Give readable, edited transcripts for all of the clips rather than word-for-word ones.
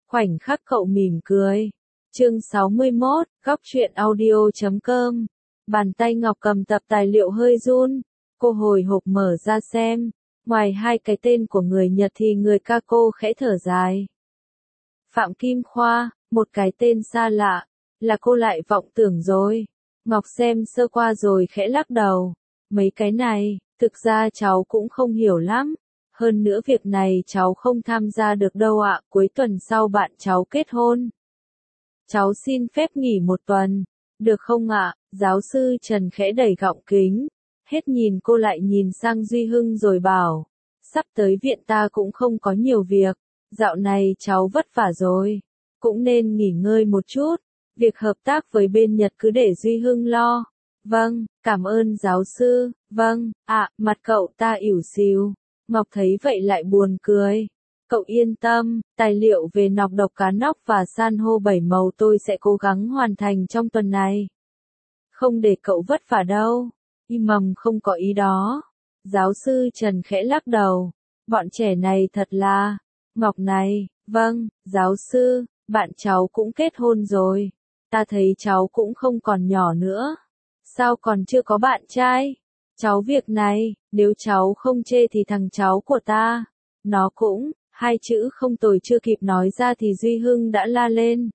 Khoảnh khắc cậu mỉm cười. Chương 61, góc truyện audio.com. Bàn tay Ngọc cầm tập tài liệu hơi run. Cô hồi hộp mở ra xem. Ngoài hai cái tên của người Nhật thì người Kako khẽ thở dài. Phạm Kim Khoa, một cái tên xa lạ. Là cô lại vọng tưởng rồi. Ngọc xem sơ qua rồi khẽ lắc đầu. Mấy cái này, thực ra cháu cũng không hiểu lắm. Hơn nữa việc này cháu không tham gia được đâu ạ. Cuối tuần sau bạn cháu kết hôn. Cháu xin phép nghỉ một tuần. Được không ạ? Giáo sư Trần khẽ đẩy gọng kính. Hết nhìn cô lại nhìn sang Duy Hưng rồi bảo. Sắp tới viện ta cũng không có nhiều việc. Dạo này cháu vất vả rồi. Cũng nên nghỉ ngơi một chút. Việc hợp tác với bên Nhật cứ để Duy Hưng lo. Vâng, cảm ơn giáo sư. Vâng, mặt cậu ta ỉu xìu. Ngọc thấy vậy lại buồn cười. Cậu yên tâm, tài liệu về nọc độc cá nóc và san hô 7 màu tôi sẽ cố gắng hoàn thành trong tuần này. Không để cậu vất vả đâu. Im mầm không có ý đó. Giáo sư Trần khẽ lắc đầu. Bọn trẻ này thật là... Ngọc này, vâng, giáo sư, bạn cháu cũng kết hôn rồi. Ta thấy cháu cũng không còn nhỏ nữa. Sao còn chưa có bạn trai? Cháu việc này, nếu cháu không chê thì thằng cháu của ta. Nó cũng, hai chữ không tồi chưa kịp nói ra thì Duy Hưng đã la lên.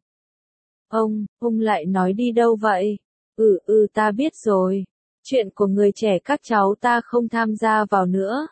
Ông lại nói đi đâu vậy? Ta biết rồi. Chuyện của người trẻ các cháu ta không tham gia vào nữa.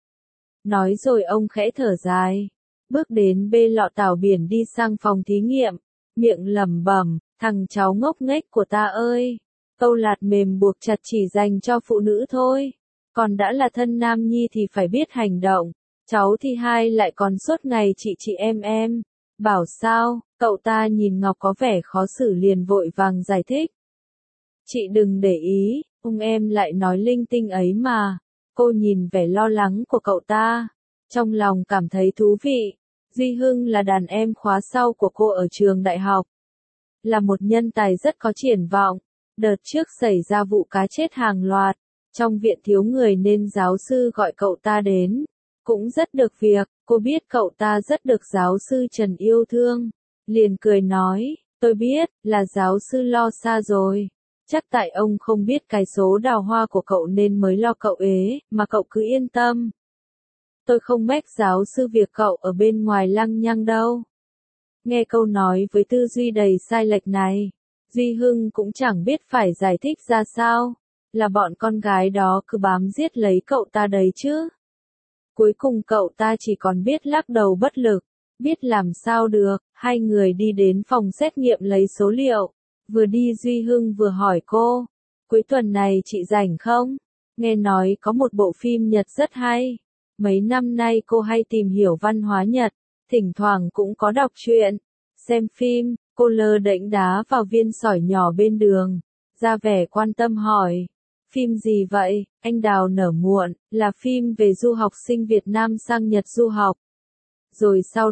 Nói rồi ông khẽ thở dài. Bước đến bê lọ tảo biển đi sang phòng thí nghiệm. Miệng lẩm bẩm, thằng cháu ngốc nghếch của ta ơi. Câu lạt mềm buộc chặt chỉ dành cho phụ nữ thôi. Còn đã là thân nam nhi thì phải biết hành động. Cháu thì hai lại còn suốt ngày chị em. Bảo sao, cậu ta nhìn Ngọc có vẻ khó xử liền vội vàng giải thích. Chị đừng để ý, em lại nói linh tinh ấy mà. Cô nhìn vẻ lo lắng của cậu ta. Trong lòng cảm thấy thú vị. Duy Hưng là đàn em khóa sau của cô ở trường đại học. Là một nhân tài rất có triển vọng. Đợt trước xảy ra vụ cá chết hàng loạt. Trong viện thiếu người nên giáo sư gọi cậu ta đến. Cũng rất được việc, cô biết cậu ta rất được giáo sư Trần yêu thương. Liền cười nói, tôi biết, là giáo sư lo xa rồi. Chắc tại ông không biết cái số đào hoa của cậu nên mới lo cậu ế, mà cậu cứ yên tâm. Tôi không mách giáo sư việc cậu ở bên ngoài lăng nhăng đâu. Nghe câu nói với tư duy đầy sai lệch này, Duy Hưng cũng chẳng biết phải giải thích ra sao. Là bọn con gái đó cứ bám giết lấy cậu ta đấy chứ. Cuối cùng cậu ta chỉ còn biết lắc đầu bất lực. Biết làm sao được, hai người đi đến phòng xét nghiệm lấy số liệu. Vừa đi Duy Hưng vừa hỏi cô. Cuối tuần này chị rảnh không? Nghe nói có một bộ phim Nhật rất hay. Mấy năm nay cô hay tìm hiểu văn hóa Nhật. Thỉnh thoảng cũng có đọc truyện. Xem phim, cô lơ đễnh đá vào viên sỏi nhỏ bên đường. Ra vẻ quan tâm hỏi. Phim gì vậy? Anh Đào nở muộn, là phim về du học sinh Việt Nam sang Nhật du học. Rồi sau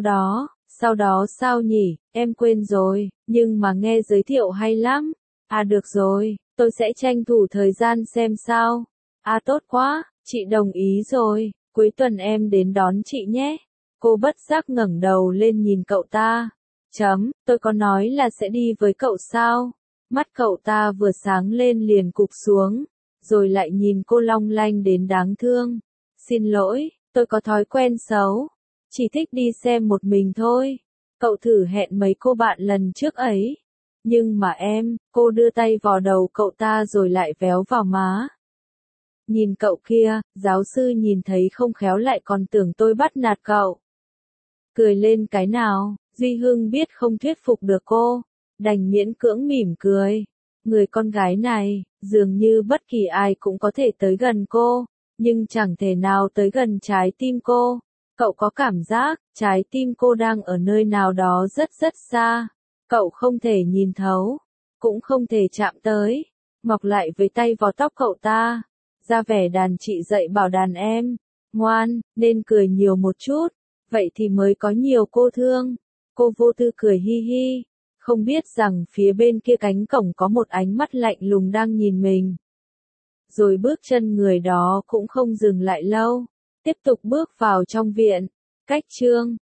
đó sao nhỉ, em quên rồi, nhưng mà nghe giới thiệu hay lắm. Được rồi, tôi sẽ tranh thủ thời gian xem sao. Tốt quá, chị đồng ý rồi, cuối tuần em đến đón chị nhé. Cô bất giác ngẩng đầu lên nhìn cậu ta. Tôi có nói là sẽ đi với cậu sao? Mắt cậu ta vừa sáng lên liền cụp xuống. Rồi lại nhìn cô long lanh đến đáng thương. Xin lỗi, tôi có thói quen xấu. Chỉ thích đi xem một mình thôi. Cậu thử hẹn mấy cô bạn lần trước ấy. Nhưng mà cô đưa tay vào đầu cậu ta rồi lại véo vào má. Nhìn cậu kia, giáo sư nhìn thấy không khéo lại còn tưởng tôi bắt nạt cậu. Cười lên cái nào, Duy Hưng biết không thuyết phục được cô. Đành miễn cưỡng mỉm cười. Người con gái này, dường như bất kỳ ai cũng có thể tới gần cô, nhưng chẳng thể nào tới gần trái tim cô. Cậu có cảm giác, trái tim cô đang ở nơi nào đó rất xa. Cậu không thể nhìn thấu, cũng không thể chạm tới. Mọc lại với tay vào tóc cậu ta, ra vẻ đàn chị dạy bảo đàn em, ngoan, nên cười nhiều một chút, vậy thì mới có nhiều cô thương. Cô vô tư cười hi hi. Không biết rằng phía bên kia cánh cổng có một ánh mắt lạnh lùng đang nhìn mình. Rồi bước chân người đó cũng không dừng lại lâu. Tiếp tục bước vào trong viện. Cách chương